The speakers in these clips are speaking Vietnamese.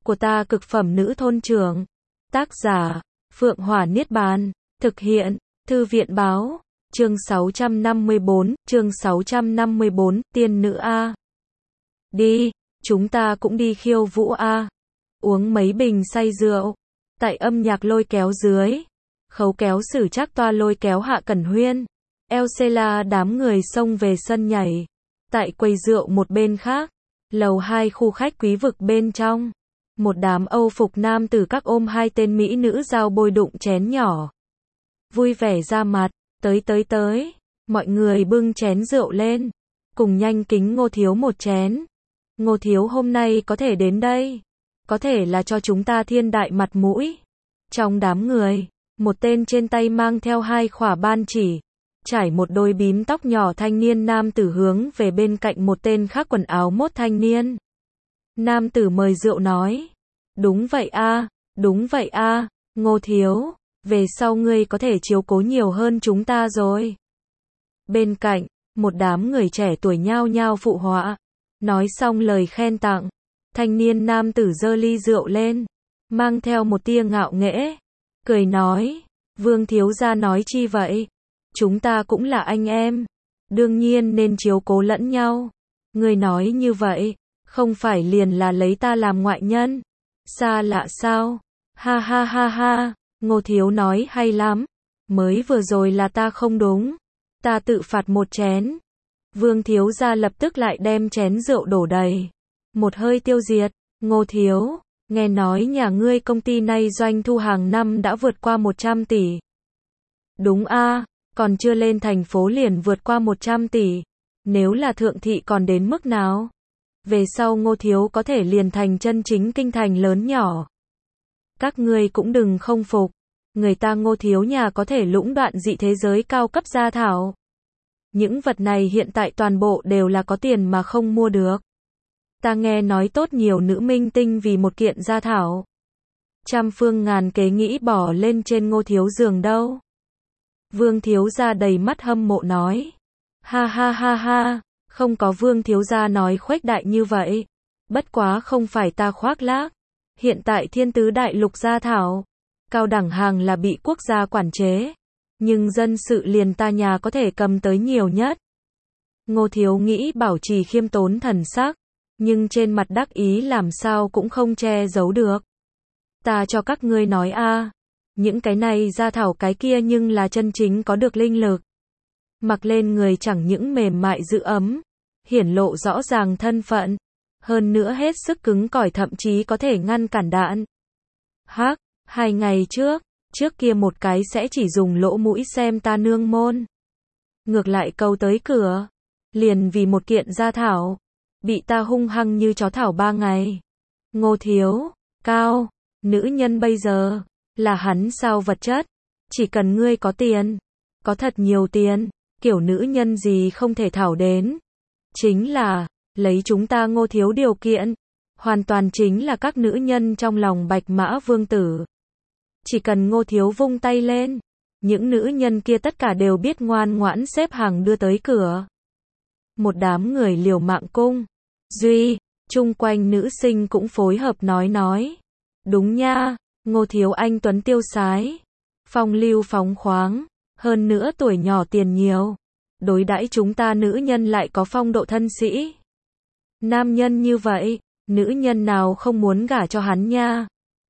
của ta cực phẩm nữ thôn trưởng. Tác giả, Phượng Hỏa Niết Bàn. Thực hiện, Thư viện báo. Chương 654, tiên nữ A. Đi, chúng ta cũng đi khiêu vũ A. Uống mấy bình say rượu. Tại âm nhạc lôi kéo dưới. Khấu kéo Sử Trác Toa lôi kéo Hạ Cẩn Huyên. Elcela đám người xông về sân nhảy. Tại quầy rượu một bên khác. Lầu 2 khu khách quý vực bên trong. Một đám Âu phục nam tử các ôm hai tên mỹ nữ dao bôi đụng chén nhỏ. Vui vẻ ra mặt, tới. Mọi người bưng chén rượu lên. Cùng nhanh kính Ngô Thiếu một chén. Ngô Thiếu hôm nay có thể đến đây. Có thể là cho chúng ta thiên đại mặt mũi. Trong đám người, một tên trên tay mang theo hai khỏa ban chỉ. Trải một đôi bím tóc nhỏ thanh niên nam tử hướng về bên cạnh một tên khác quần áo mốt thanh niên. Nam tử mời rượu nói. Đúng vậy a, Ngô Thiếu, về sau ngươi có thể chiếu cố nhiều hơn chúng ta rồi. Bên cạnh, một đám người trẻ tuổi nhao nhao phụ họa. Nói xong lời khen tặng. Thanh niên nam tử giơ ly rượu lên. Mang theo một tia ngạo nghễ. Cười nói. Vương thiếu gia nói chi vậy? Chúng ta cũng là anh em. Đương nhiên nên chiếu cố lẫn nhau. Ngươi nói như vậy, không phải liền là lấy ta làm ngoại nhân. Xa lạ sao? Ha, Ngô Thiếu nói hay lắm. Mới vừa rồi là ta không đúng. Ta tự phạt một chén. Vương thiếu gia lập tức lại đem chén rượu đổ đầy. Một hơi tiêu diệt. Ngô Thiếu, nghe nói nhà ngươi công ty này doanh thu hàng năm đã vượt qua 100 tỷ. Đúng a, còn chưa lên thành phố liền vượt qua 100 tỷ. Nếu là thượng thị còn đến mức nào? Về sau Ngô Thiếu có thể liền thành chân chính kinh thành lớn nhỏ. Các ngươi cũng đừng không phục. Người ta Ngô Thiếu nhà có thể lũng đoạn dị thế giới cao cấp gia thảo. Những vật này hiện tại toàn bộ đều là có tiền mà không mua được. Ta nghe nói tốt nhiều nữ minh tinh vì một kiện gia thảo. Trăm phương ngàn kế nghĩ bỏ lên trên Ngô Thiếu giường đâu. Vương thiếu gia đầy mắt hâm mộ nói. Ha, không có Vương thiếu gia nói khuếch đại như vậy. Bất quá không phải ta khoác lác. Hiện tại thiên tứ đại lục gia thảo. Cao đẳng hàng là bị quốc gia quản chế. Nhưng dân sự liền ta nhà có thể cầm tới nhiều nhất. Ngô Thiếu nghĩ bảo trì khiêm tốn thần sắc. Nhưng trên mặt đắc ý làm sao cũng không che giấu được. Ta cho các ngươi nói a, những cái này gia thảo cái kia nhưng là chân chính có được linh lực. Mặc lên người chẳng những mềm mại giữ ấm, hiển lộ rõ ràng thân phận, hơn nữa hết sức cứng cỏi thậm chí có thể ngăn cản đạn. 2 ngày trước kia một cái sẽ chỉ dùng lỗ mũi xem ta nương môn. Ngược lại câu tới cửa, liền vì một kiện gia thảo, bị ta hung hăng như chó thảo 3 ngày. Ngô Thiếu, cao, nữ nhân bây giờ, là hắn sao vật chất, chỉ cần ngươi có tiền, có thật nhiều tiền, kiểu nữ nhân gì không thể thảo đến. Chính là, lấy chúng ta Ngô Thiếu điều kiện, hoàn toàn chính là các nữ nhân trong lòng Bạch Mã Vương Tử. Chỉ cần Ngô Thiếu vung tay lên, những nữ nhân kia tất cả đều biết ngoan ngoãn xếp hàng đưa tới cửa. Một đám người liều mạng cung. Chung quanh nữ sinh cũng phối hợp nói. Đúng nha, Ngô Thiếu anh tuấn tiêu sái. Phong lưu phóng khoáng. Hơn nữa tuổi nhỏ tiền nhiều. Đối đãi chúng ta nữ nhân lại có phong độ thân sĩ. Nam nhân như vậy, nữ nhân nào không muốn gả cho hắn nha.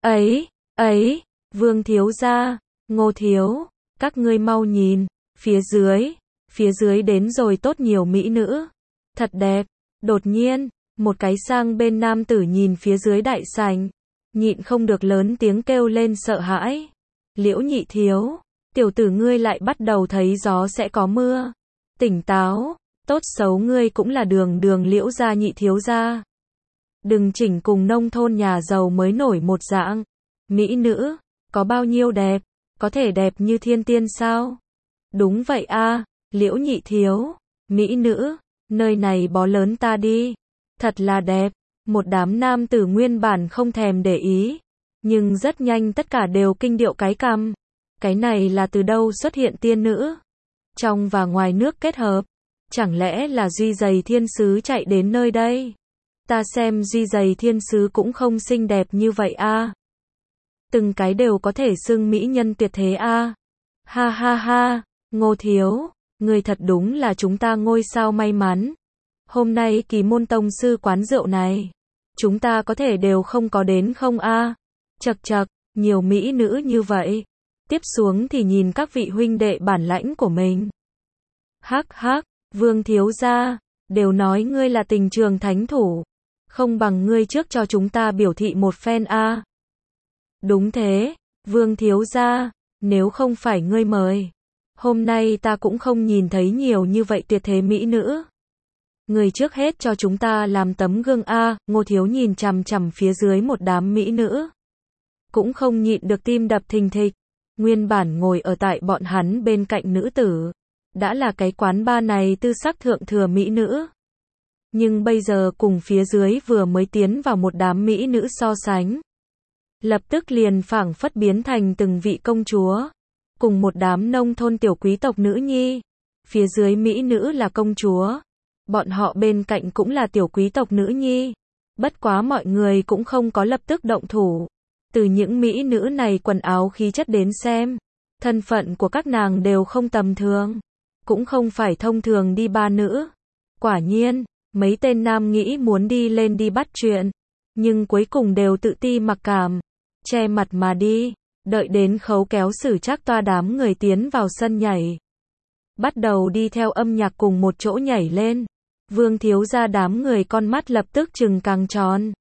Ấy, Vương thiếu gia, Ngô Thiếu, các ngươi mau nhìn, phía dưới đến rồi tốt nhiều mỹ nữ. Thật đẹp. Đột nhiên, một cái sang bên nam tử nhìn phía dưới đại sảnh, nhịn không được lớn tiếng kêu lên sợ hãi. Liễu Nhị Thiếu, tiểu tử ngươi lại bắt đầu thấy gió sẽ có mưa. Tỉnh táo, tốt xấu ngươi cũng là đường Liễu gia Nhị thiếu gia. Đừng chỉnh cùng nông thôn nhà giàu mới nổi một dạng. Mỹ nữ, có bao nhiêu đẹp, có thể đẹp như thiên tiên sao? Đúng vậy a, Liễu Nhị Thiếu, mỹ nữ, nơi này bó lớn ta đi. Thật là đẹp. Một đám nam tử nguyên bản không thèm để ý, nhưng rất nhanh tất cả đều kinh điệu cái cằm. Cái này là từ đâu xuất hiện tiên nữ? Trong và ngoài nước kết hợp. Chẳng lẽ là duy giày thiên sứ chạy đến nơi đây? Ta xem Duy Giày Thiên Sứ cũng không xinh đẹp như vậy a. Từng cái đều có thể xưng mỹ nhân tuyệt thế a. Ha ha ha, Ngô thiếu, người thật đúng là chúng ta ngôi sao may mắn. Hôm nay Kỳ Môn tông sư quán rượu này, chúng ta có thể đều không có đến không a. Chậc chậc, nhiều mỹ nữ như vậy. Tiếp xuống thì nhìn các vị huynh đệ bản lãnh của mình. Hắc hắc, Vương thiếu gia, đều nói ngươi là tình trường thánh thủ, không bằng ngươi trước cho chúng ta biểu thị một phen a. Đúng thế, Vương thiếu gia, nếu không phải ngươi mời, hôm nay ta cũng không nhìn thấy nhiều như vậy tuyệt thế mỹ nữ. Người trước hết cho chúng ta làm tấm gương a. Ngô thiếu nhìn chằm chằm phía dưới một đám mỹ nữ, cũng không nhịn được tim đập thình thịch. Nguyên bản ngồi ở tại bọn hắn bên cạnh nữ tử, đã là cái quán bar này tư sắc thượng thừa mỹ nữ. Nhưng bây giờ cùng phía dưới vừa mới tiến vào một đám mỹ nữ so sánh, lập tức liền phảng phất biến thành từng vị công chúa, cùng một đám nông thôn tiểu quý tộc nữ nhi. Phía dưới mỹ nữ là công chúa, bọn họ bên cạnh cũng là tiểu quý tộc nữ nhi. Bất quá mọi người cũng không có lập tức động thủ. Từ những mỹ nữ này quần áo khí chất đến xem, thân phận của các nàng đều không tầm thường, cũng không phải thông thường đi ba nữ. Quả nhiên, mấy tên nam nghĩ muốn đi lên đi bắt chuyện, nhưng cuối cùng đều tự ti mặc cảm, che mặt mà đi. Đợi đến Khấu Kéo Sử Trác Toa đám người tiến vào sân nhảy, bắt đầu đi theo âm nhạc cùng một chỗ nhảy lên. Vương thiếu gia đám người con mắt lập tức trừng càng tròn.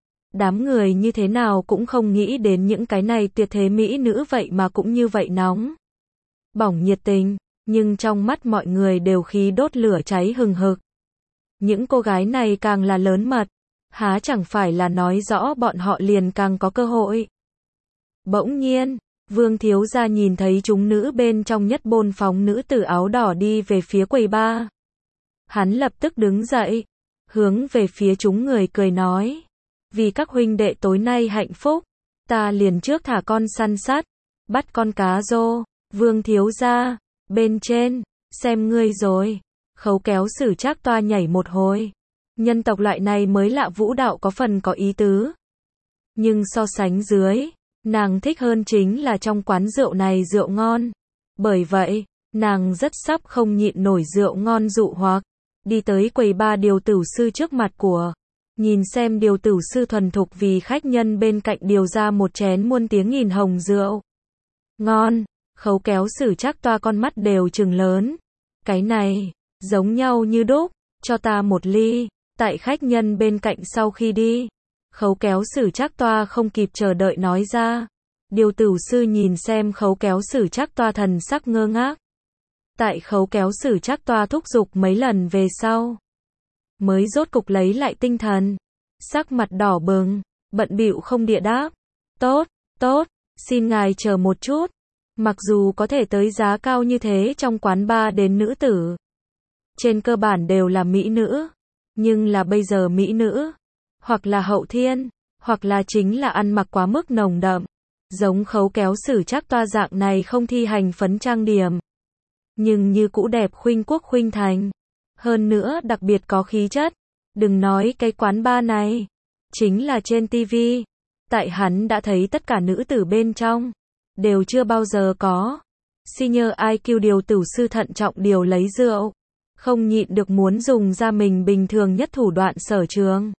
Đám người như thế nào cũng không nghĩ đến những cái này tuyệt thế mỹ nữ vậy mà cũng như vậy nóng bỏng nhiệt tình, nhưng trong mắt mọi người đều khí đốt lửa cháy hừng hực. Những cô gái này càng là lớn mật, há chẳng phải là nói rõ bọn họ liền càng có cơ hội. Bỗng nhiên, Vương thiếu gia nhìn thấy chúng nữ bên trong nhất bôn phóng nữ tử áo đỏ đi về phía quầy bar. Hắn lập tức đứng dậy, hướng về phía chúng người cười nói: vì các huynh đệ tối nay hạnh phúc, ta liền trước thả con săn sắt, bắt con cá rô. Vương thiếu gia, bên trên, xem ngươi rồi. Khấu Kéo Sử Trác Toa nhảy một hồi. Nhân tộc loại này mới lạ vũ đạo có phần có ý tứ. Nhưng so sánh dưới, nàng thích hơn chính là trong quán rượu này rượu ngon. Bởi vậy, nàng rất sắp không nhịn nổi rượu ngon dụ hoặc, đi tới quầy bar điều tử sư trước mặt của. Nhìn xem điều tử sư thuần thục vì khách nhân bên cạnh điều ra một chén muôn tiếng nghìn hồng rượu. Ngon, Khấu Kéo Sử Trác Toa con mắt đều trừng lớn. Cái này, giống nhau như đúc, cho ta một ly. Tại khách nhân bên cạnh sau khi đi, Khấu Kéo Sử Trác Toa không kịp chờ đợi nói ra. Điều tử sư nhìn xem Khấu Kéo Sử Trác Toa thần sắc ngơ ngác. Tại Khấu Kéo Sử Trác Toa thúc giục mấy lần về sau, mới rốt cục lấy lại tinh thần, sắc mặt đỏ bừng, bận bịu không địa đáp. Tốt, tốt, xin ngài chờ một chút. Mặc dù có thể tới giá cao như thế trong quán bar đến nữ tử, trên cơ bản đều là mỹ nữ, nhưng là bây giờ mỹ nữ, hoặc là hậu thiên, hoặc là chính là ăn mặc quá mức nồng đậm, giống Khấu Kéo Sử Trác Toa dạng này không thi hành phấn trang điểm, nhưng như cũ đẹp khuynh quốc khuynh thành. Hơn nữa đặc biệt có khí chất. Đừng nói cái quán bar này, chính là trên TV, tại hắn đã thấy tất cả nữ tử bên trong, đều chưa bao giờ có. Senior IQ điều tử sư thận trọng điều lấy rượu, không nhịn được muốn dùng ra mình bình thường nhất thủ đoạn sở trường.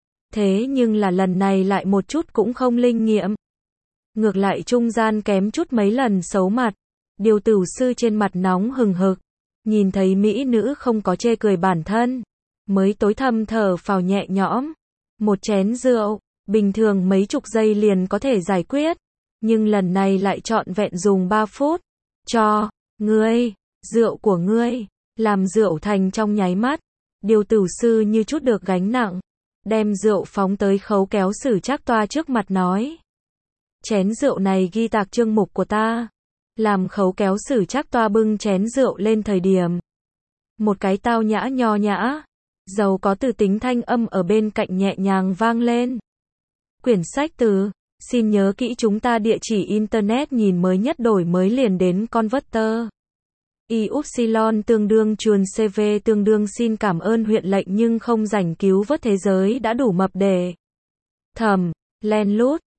Thế nhưng là lần này lại một chút cũng không linh nghiệm. Ngược lại trung gian kém chút mấy lần xấu mặt. Điều tử sư trên mặt nóng hừng hực, nhìn thấy mỹ nữ không có chê cười bản thân, mới tối thầm thở phào nhẹ nhõm. Một chén rượu, bình thường mấy chục giây liền có thể giải quyết, nhưng lần này lại trọn vẹn dùng 3 phút. Cho ngươi, rượu của ngươi, làm rượu thành trong nháy mắt. Điều tử sư như chút được gánh nặng, đem rượu phóng tới Khấu Kéo Sử Trác Toa trước mặt nói: chén rượu này ghi tạc chương mục của ta. Làm Khấu Kéo Sử Trác Toa bưng chén rượu lên thời điểm, một cái tao nhã nho nhã, giàu có từ tính thanh âm ở bên cạnh nhẹ nhàng vang lên. Quyển sách từ, xin nhớ kỹ chúng ta địa chỉ internet nhìn mới nhất đổi mới liền đến Converter. Y upsilon tương đương chuồn CV tương đương xin cảm ơn huyện lệnh nhưng không rảnh cứu vớt thế giới đã đủ mập để thầm, len lút.